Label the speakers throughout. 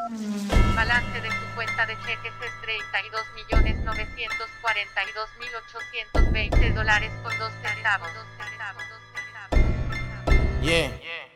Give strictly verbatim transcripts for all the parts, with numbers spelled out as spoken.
Speaker 1: Balance de su cuenta de cheques es treinta y dos millones novecientos cuarenta y dos mil ochocientos veinte dólares con dos centavos.
Speaker 2: Yeah.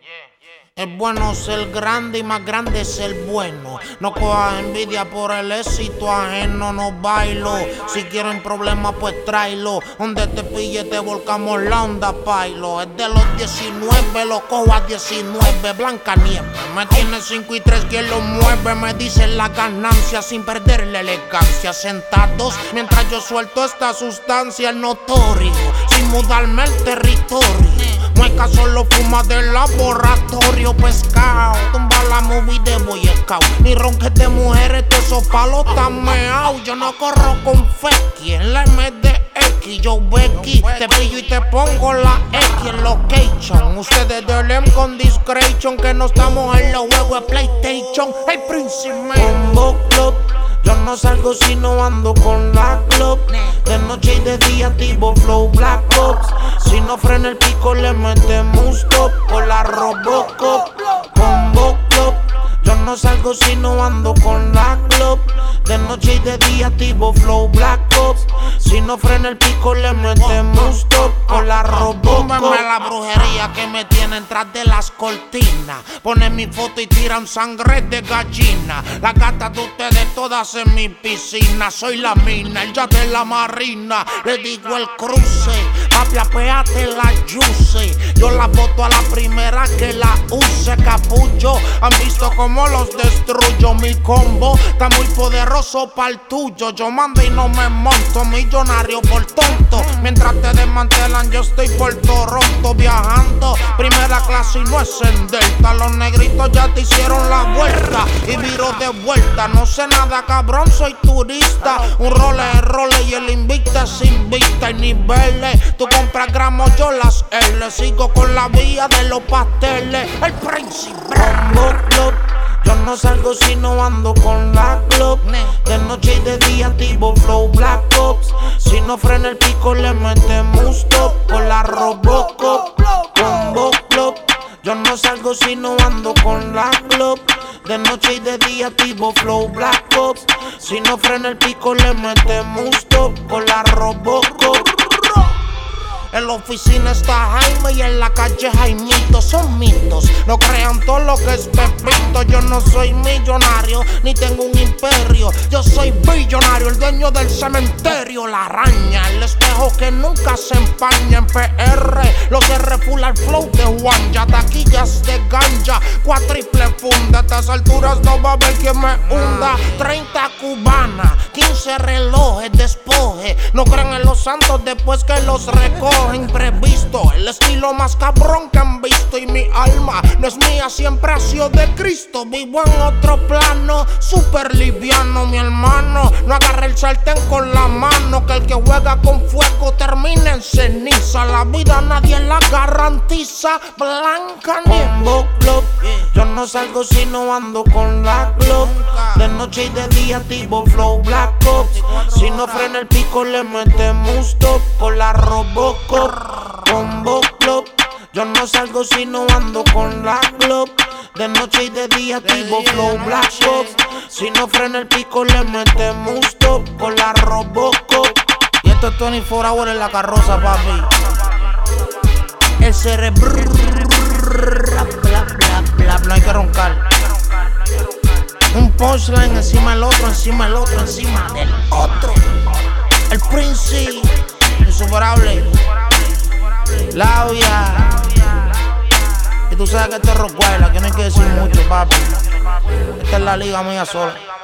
Speaker 2: Es bueno ser grande y más grande ser bueno. No cojas envidia por el éxito ajeno, no bailo. Si quieren problemas pues tráelo. Donde te pille te volcamos la onda, pailo. Es de los diecinueve, lo cojo a diecinueve. Blanca nieve, me tiene cinco y tres, quien lo mueve. Me dicen la ganancia sin perder la elegancia. Sentados mientras yo suelto esta sustancia notorio, sin mudarme el territorio. Mueca solo fuma del laboratorio pescado. Tumba la movie de Boy Scout. Ni ronques de mujeres, todos esos palos tan meao. Yo no corro con Fecky en la M D X. Yo Becky, te pillo y te pongo la X en location. Ustedes delen con discretion que no estamos en los juegos de PlayStation. El príncipe Combo Club. Yo no salgo si no ando con la club. De noche y de día activo flow Black Ops. Si no frena el pico le metemos stop por la Robocop. Combo Club. Yo no salgo si no ando con la club. De noche y de día activo flow Black Ops. Si no frena el pico le metemos stop por la Robocop. Póngame la brujería que me tienen tras de las cortinas. Ponen mi foto y tiran sangre de gallina. Las gatas de ustedes todas en mi piscina. Soy la mina, el ya de la marina. Le digo el cruce, papi apéate la juice. Yo la boto a la primera que la use, capullo. Han visto cómo los destruyo. Mi combo está muy poderoso para el tuyo. Yo mando y no me monto, millonario por tonto. Mientras te desmantelan yo estoy por Toronto viajando. Primera clase y no es en Delta. Los negritos ya te hicieron la vuelta y viro de vuelta. No sé nada cabrón, soy turista. Un role es role y el invicta sin vista y niveles. Tú compras gramos, yo las L. Sigo con la vía de los pasteles. El príncipe Combo Club. Yo no salgo si no ando con la club. De noche y de día activo flow Black Ops. Si no frena el pico le metemos stop por la Robocop. Combo Club. Yo no salgo si no ando con la club. De noche y de día activo flow Black Ops. Si no frena el pico le metemos stop por la Robocop. En la oficina está Jaime y en la calle Jaimito. Son mitos, no crean todo lo que es Pepito. Yo no soy millonario, ni tengo un imperio. Yo soy billonario, el dueño del cementerio. La araña, el espejo que nunca se empaña. En P R, los R full al flow de Juan. Ya taquillas de ganja, cuatriple funda. A estas alturas no va a haber quien me hunda. Treinta cubanas, quince relojes, despoje. No creen en los santos después que los recogen. Imprevisto, el estilo más cabrón que han visto. Y mi alma no es mía, siempre ha sido de Cristo. Vivo en otro plano, súper liviano, mi hermano. No agarre el sartén con la mano, que el que juega con fuego termina en ceniza. La vida nadie la garantiza. Blanca Combo Club. Yo no salgo si no ando con la club. De noche y de día activo flow Black Ops. Si no frena el pico le metemos stop por la Robocop. Combo Club. Yo no salgo si no ando con la club. De noche y de día activo flow Black Ops. Si no frena el pico le metemos stop por la Robocop. Y esto es veinticuatro horas en la carroza, papi. El cerebro. Bla, bla, bla, no hay que roncar. Un punchline encima del otro, encima del otro, encima del otro. El príncipe insuperable. Labia. Y tú sabes que esto es Rockwell, que no hay que decir mucho, papi. Esta es la liga mía sola.